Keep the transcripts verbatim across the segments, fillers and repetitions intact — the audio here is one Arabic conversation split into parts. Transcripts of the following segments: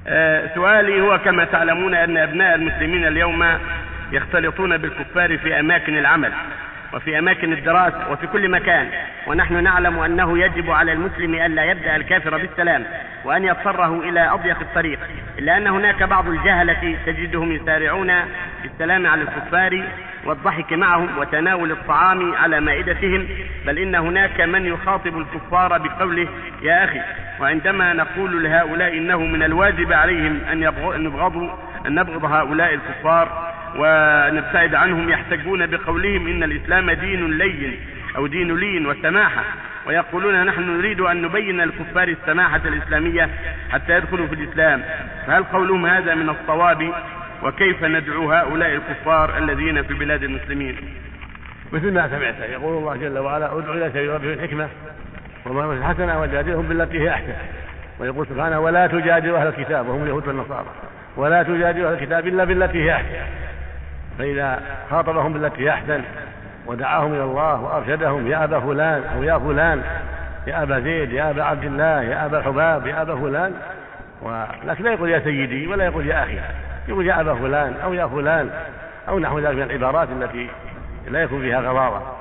سؤالي هو: كما تعلمون أن أبناء المسلمين اليوم يختلطون بالكفار في أماكن العمل وفي أماكن الدراسة وفي كل مكان، ونحن نعلم أنه يجب على المسلم أن لا يبدأ الكافر بالسلام وأن يضطره إلى أضيق الطريق، إلا أن هناك بعض الجهلة تجدهم يسارعون في السلام على الكفار والضحك معهم وتناول الطعام على مائدتهم، بل إن هناك من يخاطب الكفار بقوله يا أخي، وعندما نقول لهؤلاء إنه من الواجب عليهم أن يبغضوا أن نبغض هؤلاء الكفار ونبتعد عنهم، يحتجون بقولهم إن الإسلام دين لين أو دين لين وسماحة، ويقولون نحن نريد أن نبين الكفار السماحة الإسلامية حتى يدخلوا في الإسلام، فهل قولهم هذا من الصواب؟ وكيف ندعو هؤلاء الكفار الذين في بلاد المسلمين؟ مثل ما سمعت يقول الله جل وعلا: ادع إلى سبيل ربك بالحكمة وموعظة الحسنة وجادلهم بالتي هي أحسن. ويقول سبحانه: ولا تجادلوا أهل الكتاب وهم اليهود والنصارى، ولا تجادلوا أهل الكتاب إلا بالتي هي أحسن. فإذا خاطبهم بالتي هي أحسن ودعاهم إلى الله وأرشدهم: يا أبا فلان أو يا فلان، يا أبا زيد، يا أبا عبد الله، يا أبا حباب، يا أبا فلان، ولكن لا يقول يا سيدي ولا يقول يا أخي، يقول يا أبا فلان أو يا فلان أو نحو ذلك من العبارات التي لا يكون فيها غضاضة،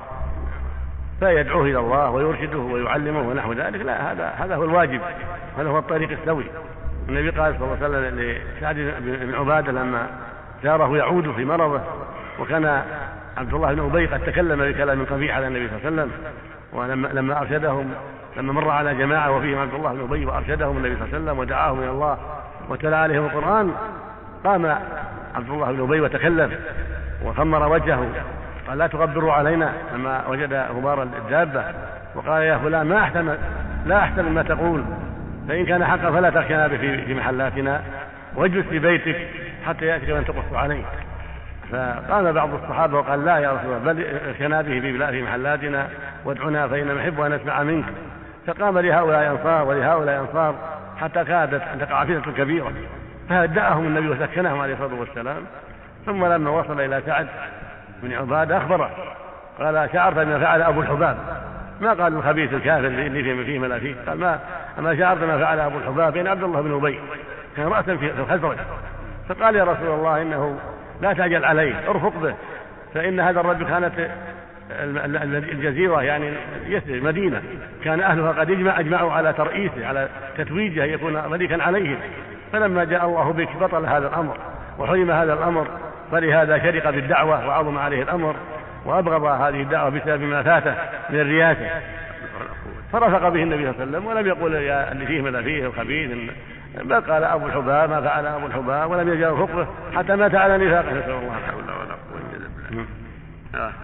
فيدعوه إلى الله ويرشده ويعلمه ونحو ذلك. لا، هذا هذا هو الواجب، هذا هو الطريق السوي. النبي قال صلى الله عليه وسلم لسعد بن عبادة لما زاره يعود في مرضه، وكان عبد الله بن أبي قد تكلم بكلام قبيح على النبي صلى الله عليه وسلم، ولما لما أرشدهم لما مر على جماعة وفيهم عبد الله بن أبي وأرشدهم النبي صلى الله عليه وسلم ودعاهم إلى الله وتلا عليهم القرآن، قام عبد الله بن أبي وتكلم وخمر وجهه، قال: لا تغبروا علينا، لما وجد غبار الدابة، وقال: يا فلان، ما أحسن لا أحسن ما تقول، فإن كان حقا فلا تركنا في محلاتنا واجلس في بيتك حتى يأتيك من تقص عليه. فقام بعض الصحابة وقال: لا يا رسول الله، بل اركنا به في محلاتنا وادعنا فإن نحب أن نسمع منك. فقام لهؤلاء أنصار ولهؤلاء أنصار حتى كادت أن تقع فتنة كبيرة، فهدأهم النبي وسكنهم عليه الصلاة والسلام. ثم لما وصل إلى سعد بن عبادة أخبره، قال: شعرت ما فعل أبو الحباب؟ ما قال الخبيث الكافر اللي فيه فيه ما فيه، قال: ما أما شعرت ما فعل أبو الحباب؟ بين عبد الله بن أبي كان رأسا في الخزرج. فقال: يا رسول الله، إنه لا تعجل عليه، ارفق به، فإن هذا الرجل كانت الجزيرة يعني يثرب مدينة كان أهلها قد يجمع أجمعوا على ترئيسه، على تتويجه يكون ملكا عليهم، فلما جاء الله بك بطل هذا الأمر وحرم هذا الأمر، فلهذا شرق بالدعوة وعظم عليه الأمر وأبغض هذه الدعوة بسبب ما فاته من الرياسة، فرفق به النبي صلى الله عليه وسلم ولم يقول يا اللي فيه ما فيه الخبيث، بل قال: أبو الحباب ما فعل أبو الحباب، ولم يجعل فقه حتى مات على نفاقه، نسأل الله.